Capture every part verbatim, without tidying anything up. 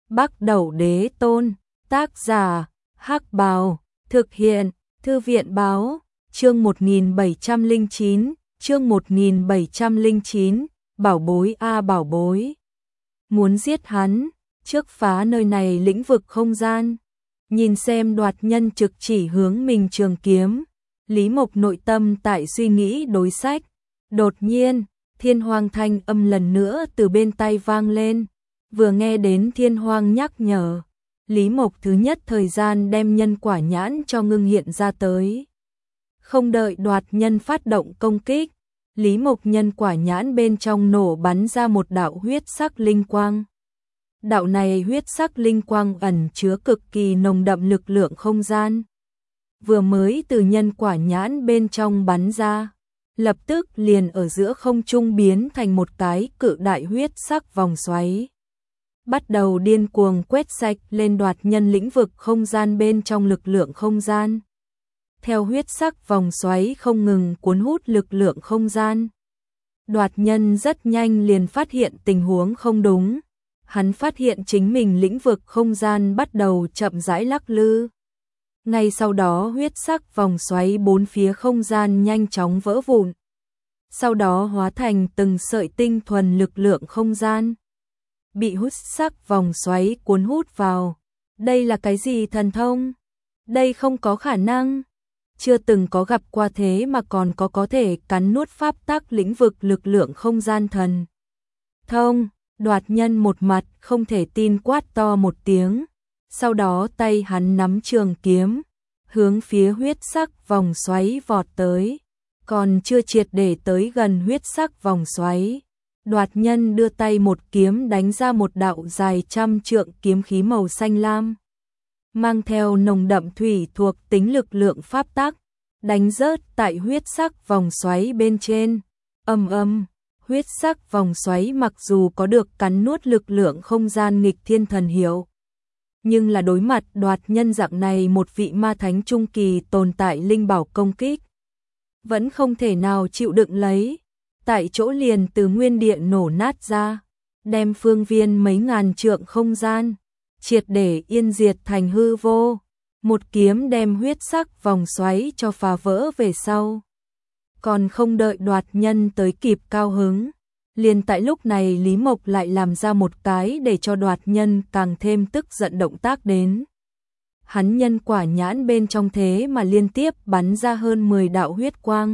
Bắc Đẩu Đế Tôn, tác giả, Hắc Bào, thực hiện, Thư viện báo, chương một nghìn bảy trăm lẻ chín, chương một nghìn bảy trăm lẻ chín, bảo bối a bảo bối. Muốn giết hắn, trước phá nơi này lĩnh vực không gian. Nhìn xem đoạt nhân trực chỉ hướng mình trường kiếm, Lý Mộc nội tâm tại suy nghĩ đối sách. Đột nhiên, thiên hoang thanh âm lần nữa từ bên tai vang lên. Vừa nghe đến thiên hoang nhắc nhở, Lý Mộc thứ nhất thời gian đem nhân quả nhãn cho ngưng hiện ra tới. Không đợi đoạt nhân phát động công kích, Lý Mộc nhân quả nhãn bên trong nổ bắn ra một đạo huyết sắc linh quang. Đạo này huyết sắc linh quang ẩn chứa cực kỳ nồng đậm lực lượng không gian. Vừa mới từ nhân quả nhãn bên trong bắn ra, lập tức liền ở giữa không trung biến thành một cái cự đại huyết sắc vòng xoáy. Bắt đầu điên cuồng quét sạch lên đoạt nhân lĩnh vực không gian bên trong lực lượng không gian. Theo huyết sắc vòng xoáy không ngừng cuốn hút lực lượng không gian. Đoạt nhân rất nhanh liền phát hiện tình huống không đúng. Hắn phát hiện chính mình lĩnh vực không gian bắt đầu chậm rãi lắc lư. Ngay sau đó huyết sắc vòng xoáy bốn phía không gian nhanh chóng vỡ vụn. Sau đó hóa thành từng sợi tinh thuần lực lượng không gian. Bị hút sắc vòng xoáy cuốn hút vào. Đây là cái gì thần thông? Đây không có khả năng. Chưa từng có gặp qua thế mà còn có có thể cắn nuốt pháp tắc lĩnh vực lực lượng không gian thần thông. Đoạt nhân một mặt không thể tin quát to một tiếng. Sau đó tay hắn nắm trường kiếm, hướng phía huyết sắc vòng xoáy vọt tới. Còn chưa triệt để tới gần huyết sắc vòng xoáy, đoạt nhân đưa tay một kiếm đánh ra một đạo dài trăm trượng kiếm khí màu xanh lam. Mang theo nồng đậm thủy thuộc tính lực lượng pháp tắc, đánh rớt tại huyết sắc vòng xoáy bên trên. Âm âm, huyết sắc vòng xoáy mặc dù có được cắn nuốt lực lượng không gian nghịch thiên thần hiệu, nhưng là đối mặt đoạt nhân dạng này một vị ma thánh trung kỳ tồn tại linh bảo công kích, vẫn không thể nào chịu đựng lấy. Tại chỗ liền từ nguyên địa nổ nát ra, đem phương viên mấy ngàn trượng không gian triệt để yên diệt thành hư vô. Một kiếm đem huyết sắc vòng xoáy cho phá vỡ về sau. Còn không đợi đoạt nhân tới kịp cao hứng, liền tại lúc này Lý Mộc lại làm ra một cái để cho đoạt nhân càng thêm tức giận động tác đến. Hắn nhân quả nhãn bên trong thế mà liên tiếp bắn ra hơn mười đạo huyết quang.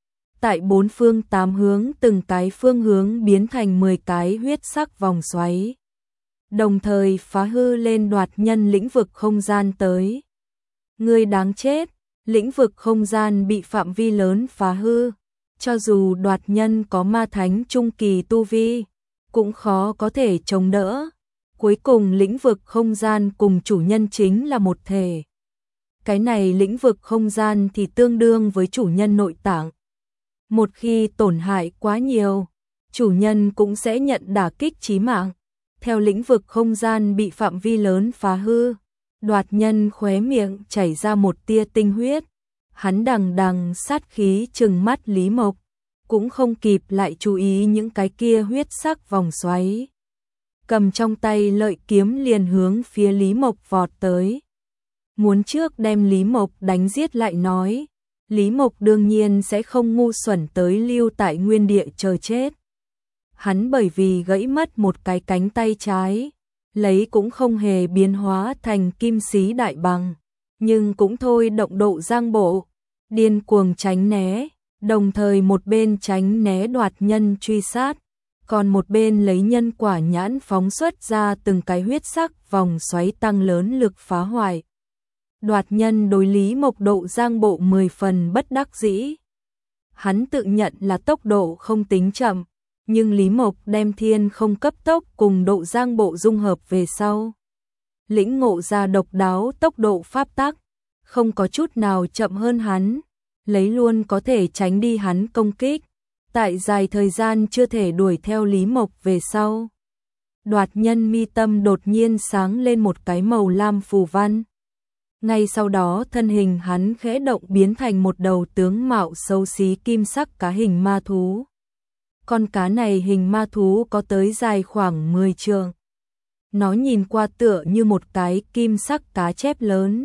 Tại bốn phương tám hướng từng cái phương hướng biến thành mười cái huyết sắc vòng xoáy. Đồng thời phá hư lên đoạt nhân lĩnh vực không gian tới. Người đáng chết, lĩnh vực không gian bị phạm vi lớn phá hư. Cho dù đoạt nhân có ma thánh trung kỳ tu vi, cũng khó có thể chống đỡ. Cuối cùng lĩnh vực không gian cùng chủ nhân chính là một thể. Cái này lĩnh vực không gian thì tương đương với chủ nhân nội tạng. Một khi tổn hại quá nhiều, chủ nhân cũng sẽ nhận đả kích chí mạng. Theo lĩnh vực không gian bị phạm vi lớn phá hư, đoạt nhân khóe miệng chảy ra một tia tinh huyết. Hắn đằng đằng sát khí trừng mắt Lý Mộc, cũng không kịp lại chú ý những cái kia huyết sắc vòng xoáy. Cầm trong tay lợi kiếm liền hướng phía Lý Mộc vọt tới. Muốn trước đem Lý Mộc đánh giết lại nói, Lý Mộc đương nhiên sẽ không ngu xuẩn tới lưu tại nguyên địa chờ chết. Hắn bởi vì gãy mất một cái cánh tay trái, lấy cũng không hề biến hóa thành kim sĩ đại bằng, nhưng cũng thôi động độ giang bộ, điên cuồng tránh né, đồng thời một bên tránh né đoạt nhân truy sát, còn một bên lấy nhân quả nhãn phóng xuất ra từng cái huyết sắc vòng xoáy tăng lớn lực phá hoại. Đoạt nhân đối Lý Mộc độ giang bộ mười phần bất đắc dĩ. Hắn tự nhận là tốc độ không tính chậm, nhưng Lý Mộc đem thiên không cấp tốc cùng độ giang bộ dung hợp về sau. Lĩnh ngộ ra độc đáo tốc độ pháp tắc, không có chút nào chậm hơn hắn, lấy luôn có thể tránh đi hắn công kích. Tại dài thời gian chưa thể đuổi theo Lý Mộc về sau. Đoạt nhân mi tâm đột nhiên sáng lên một cái màu lam phù văn. Ngay sau đó thân hình hắn khẽ động biến thành một đầu tướng mạo xấu xí kim sắc cá hình ma thú. Con cá này hình ma thú có tới dài khoảng mười trượng. Nó nhìn qua tựa như một cái kim sắc cá chép lớn.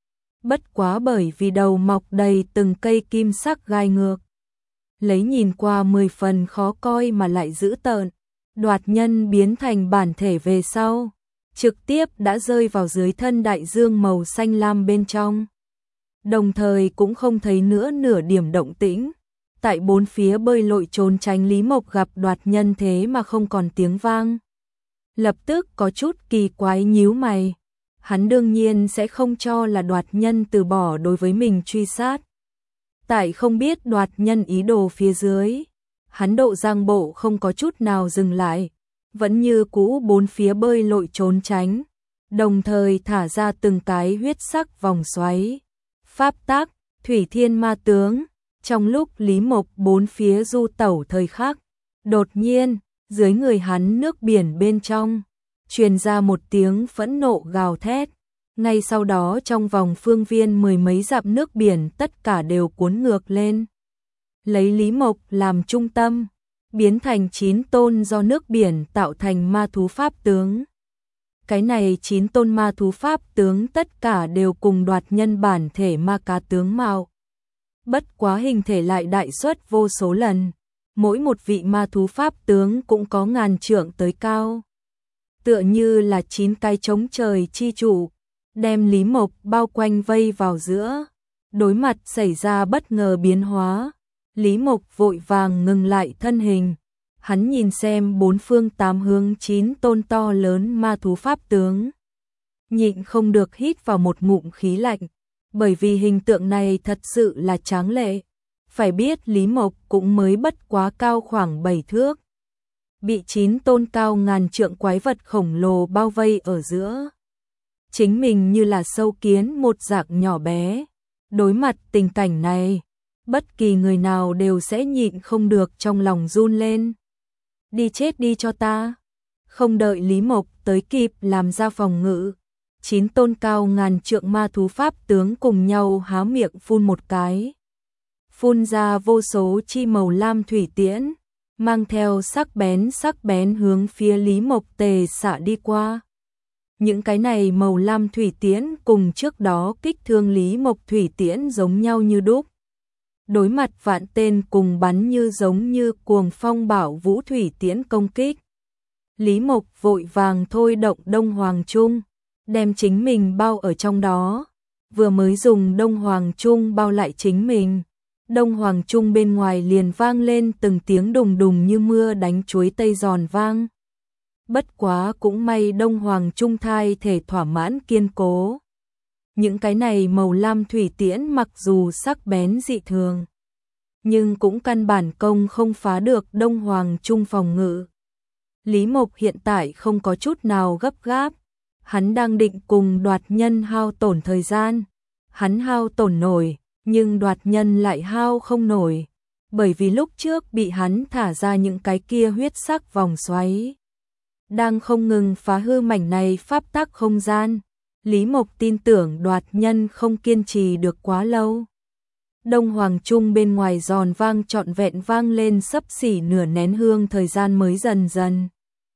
Bất quá bởi vì đầu mọc đầy từng cây kim sắc gai ngược. Lấy nhìn qua mười phần khó coi mà lại dữ tợn. Đoạt nhân biến thành bản thể về sau, trực tiếp đã rơi vào dưới thân đại dương màu xanh lam bên trong. Đồng thời cũng không thấy nữa nửa điểm động tĩnh. Tại bốn phía bơi lội trốn tránh Lý Mộc gặp đoạt nhân thế mà không còn tiếng vang. Lập tức có chút kỳ quái nhíu mày. Hắn đương nhiên sẽ không cho là đoạt nhân từ bỏ đối với mình truy sát. Tại không biết đoạt nhân ý đồ phía dưới, hắn độ giang bộ không có chút nào dừng lại, vẫn như cũ bốn phía bơi lội trốn tránh, đồng thời thả ra từng cái huyết sắc vòng xoáy. Pháp tác, thủy thiên ma tướng, trong lúc Lý Mộc bốn phía du tẩu thời khắc, đột nhiên, dưới người hắn nước biển bên trong, truyền ra một tiếng phẫn nộ gào thét. Ngay sau đó trong vòng phương viên mười mấy dặm nước biển tất cả đều cuốn ngược lên. Lấy Lý Mộc làm trung tâm, biến thành chín tôn do nước biển tạo thành ma thú pháp tướng. Cái này chín tôn ma thú pháp tướng tất cả đều cùng đoạt nhân bản thể ma cá tướng mạo. Bất quá hình thể lại đại suất vô số lần, mỗi một vị ma thú pháp tướng cũng có ngàn trượng tới cao. Tựa như là chín cái trống trời chi trụ, đem Lý Mộc bao quanh vây vào giữa. Đối mặt xảy ra bất ngờ biến hóa, Lý Mộc vội vàng ngừng lại thân hình. Hắn nhìn xem bốn phương tám hướng chín tôn to lớn ma thú pháp tướng. Nhịn không được hít vào một ngụm khí lạnh, bởi vì hình tượng này thật sự là tráng lệ. Phải biết Lý Mộc cũng mới bất quá cao khoảng bảy thước. Bị chín tôn cao ngàn trượng quái vật khổng lồ bao vây ở giữa. Chính mình như là sâu kiến một dạng nhỏ bé. Đối mặt tình cảnh này, bất kỳ người nào đều sẽ nhịn không được trong lòng run lên. Đi chết đi cho ta. Không đợi Lý Mộc tới kịp làm ra phòng ngự, chín tôn cao ngàn trượng ma thú pháp tướng cùng nhau há miệng phun một cái. Phun ra vô số chi màu lam thủy tiễn, mang theo sắc bén sắc bén hướng phía Lý Mộc tề xạ đi qua. Những cái này màu lam thủy tiễn cùng trước đó kích thương Lý Mộc thủy tiễn giống nhau như đúc. Đối mặt vạn tên cùng bắn như giống như cuồng phong bảo vũ thủy tiễn công kích. Lý Mộc vội vàng thôi động Đông Hoàng Trung, đem chính mình bao ở trong đó. Vừa mới dùng Đông Hoàng Trung bao lại chính mình, Đông Hoàng Trung bên ngoài liền vang lên từng tiếng đùng đùng như mưa đánh chuối tây giòn vang. Bất quá cũng may Đông Hoàng Trung thai thể thỏa mãn kiên cố. Những cái này màu lam thủy tiễn mặc dù sắc bén dị thường, nhưng cũng căn bản công không phá được Đông Hoàng Trung phòng ngự. Lý Mộc hiện tại không có chút nào gấp gáp, hắn đang định cùng đoạt nhân hao tổn thời gian. Hắn hao tổn nổi, nhưng đoạt nhân lại hao không nổi, bởi vì lúc trước bị hắn thả ra những cái kia huyết sắc vòng xoáy. Đang không ngừng phá hư mảnh này pháp tắc không gian. Lý Mộc tin tưởng đoạt nhân không kiên trì được quá lâu. Đông Hoàng Trung bên ngoài giòn vang trọn vẹn vang lên xấp xỉ nửa nén hương thời gian mới dần dần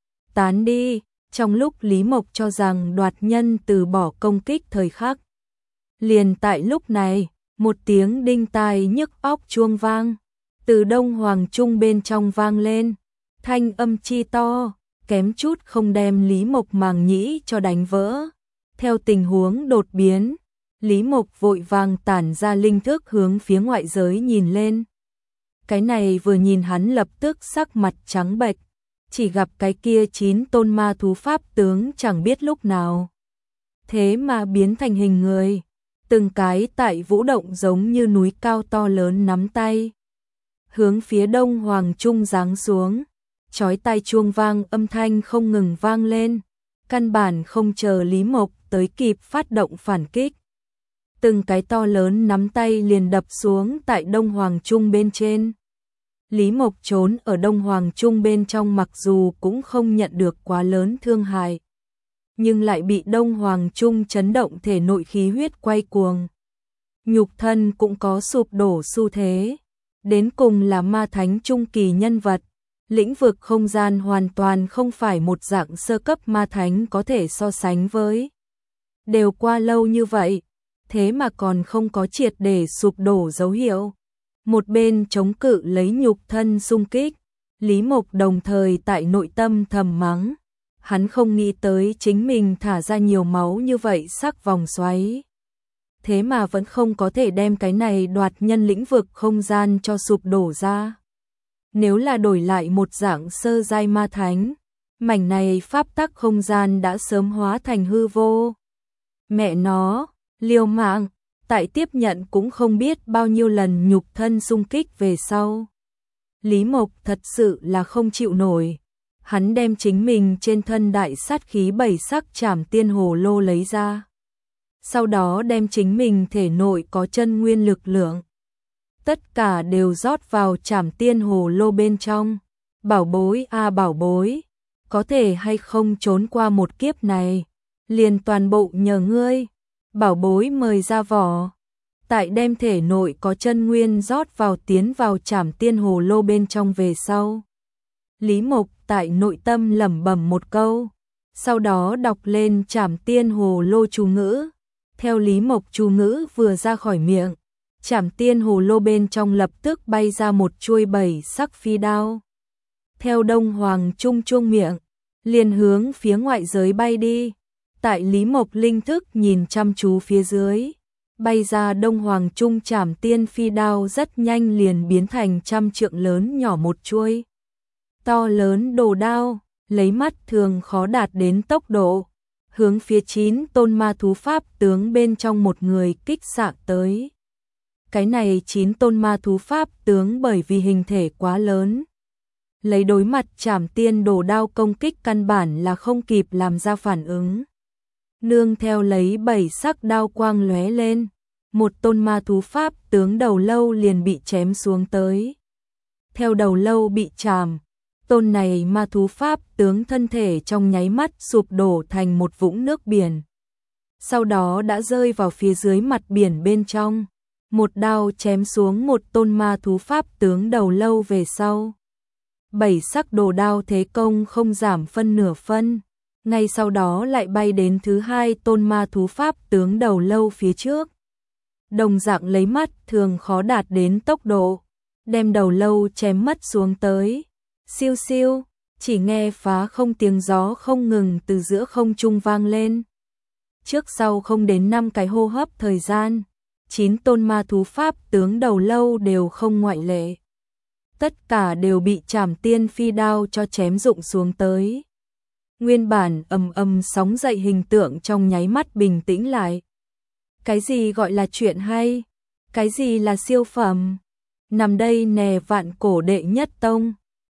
tán đi. Trong lúc Lý Mộc cho rằng đoạt nhân từ bỏ công kích thời khắc, liền tại lúc này, một tiếng đinh tai nhức óc chuông vang, từ Đông Hoàng Trung bên trong vang lên, thanh âm chi to, kém chút không đem Lý Mộc màng nhĩ cho đánh vỡ. Theo tình huống đột biến, Lý Mộc vội vàng tản ra linh thức hướng phía ngoại giới nhìn lên. Cái này vừa nhìn hắn lập tức sắc mặt trắng bệch, chỉ gặp cái kia chín tôn ma thú pháp tướng chẳng biết lúc nào thế mà biến thành hình người, từng cái tại vũ động giống như núi cao to lớn nắm tay, hướng phía Đông Hoàng Trung giáng xuống. Chói tai chuông vang âm thanh không ngừng vang lên, căn bản không chờ Lý Mộc tới kịp phát động phản kích. Từng cái to lớn nắm tay liền đập xuống tại Đông Hoàng Trung bên trên. Lý Mộc trốn ở Đông Hoàng Trung bên trong mặc dù cũng không nhận được quá lớn thương hại, nhưng lại bị Đông Hoàng Trung chấn động thể nội khí huyết quay cuồng. Nhục thân cũng có sụp đổ xu thế, đến cùng là ma thánh trung kỳ nhân vật, Lĩnh vực không gian hoàn toàn không phải một dạng sơ cấp ma thánh có thể so sánh với. Đều qua lâu như vậy, thế mà còn không có triệt để sụp đổ dấu hiệu. Một bên chống cự lấy nhục thân xung kích, Lý Mộc đồng thời tại nội tâm thầm mắng. Hắn không nghĩ tới chính mình thả ra nhiều máu như vậy sắc vòng xoáy. Thế mà vẫn không có thể đem cái này đoạt nhân lĩnh vực không gian cho sụp đổ ra. Nếu là đổi lại một dạng sơ giai ma thánh, mảnh này pháp tắc không gian đã sớm hóa thành hư vô. Mẹ nó, liều mạng, tại tiếp nhận cũng không biết bao nhiêu lần nhục thân xung kích về sau. Lý Mộc thật sự là không chịu nổi. Hắn đem chính mình trên thân đại sát khí bảy sắc trảm tiên hồ lô lấy ra. Sau đó đem chính mình thể nội có chân nguyên lực lượng. Tất cả đều rót vào trảm tiên hồ lô bên trong. Bảo bối a à bảo bối, có thể hay không trốn qua một kiếp này, liền toàn bộ nhờ ngươi. Bảo bối mời ra vỏ. Tại đem thể nội có chân nguyên rót vào tiến vào trảm tiên hồ lô bên trong về sau. Lý Mộc tại nội tâm lẩm bẩm một câu, sau đó đọc lên trảm tiên hồ lô chú ngữ. Theo Lý Mộc chú ngữ vừa ra khỏi miệng, trảm tiên hồ lô bên trong lập tức bay ra một chuôi bảy sắc phi đao. Theo Đông Hoàng Trung Trung miệng, liền hướng phía ngoại giới bay đi. Tại Lý Mộc linh thức nhìn chăm chú phía dưới, bay ra Đông Hoàng Trung trảm tiên phi đao rất nhanh liền biến thành trăm trượng lớn nhỏ một chuôi. To lớn đồ đao, lấy mắt thường khó đạt đến tốc độ, hướng phía chín tôn ma thú pháp tướng bên trong một người kích xạ tới. Cái này chín tôn ma thú pháp tướng bởi vì hình thể quá lớn, lấy đối mặt trảm tiên đồ đao công kích căn bản là không kịp làm ra phản ứng. Nương theo lấy bảy sắc đao quang lóe lên, một tôn ma thú pháp tướng đầu lâu liền bị chém xuống tới. Theo đầu lâu bị chạm, tôn này ma thú pháp tướng thân thể trong nháy mắt sụp đổ thành một vũng nước biển. Sau đó đã rơi vào phía dưới mặt biển bên trong. Một đao chém xuống một tôn ma thú pháp tướng đầu lâu về sau. Bảy sắc đồ đao thế công không giảm phân nửa phân. Ngay sau đó lại bay đến thứ hai tôn ma thú pháp tướng đầu lâu phía trước. Đồng dạng lấy mắt thường khó đạt đến tốc độ, đem đầu lâu chém mất xuống tới. Siêu siêu, chỉ nghe phá không tiếng gió không ngừng từ giữa không trung vang lên. Trước sau không đến năm cái hô hấp thời gian, chín tôn ma thú pháp tướng đầu lâu đều không ngoại lệ. Tất cả đều bị trảm tiên phi đao cho chém rụng xuống tới. Nguyên bản ầm ầm sóng dậy hình tượng trong nháy mắt bình tĩnh lại. Cái gì gọi là chuyện hay? Cái gì là siêu phẩm? Nằm đây nè vạn cổ đệ nhất tông.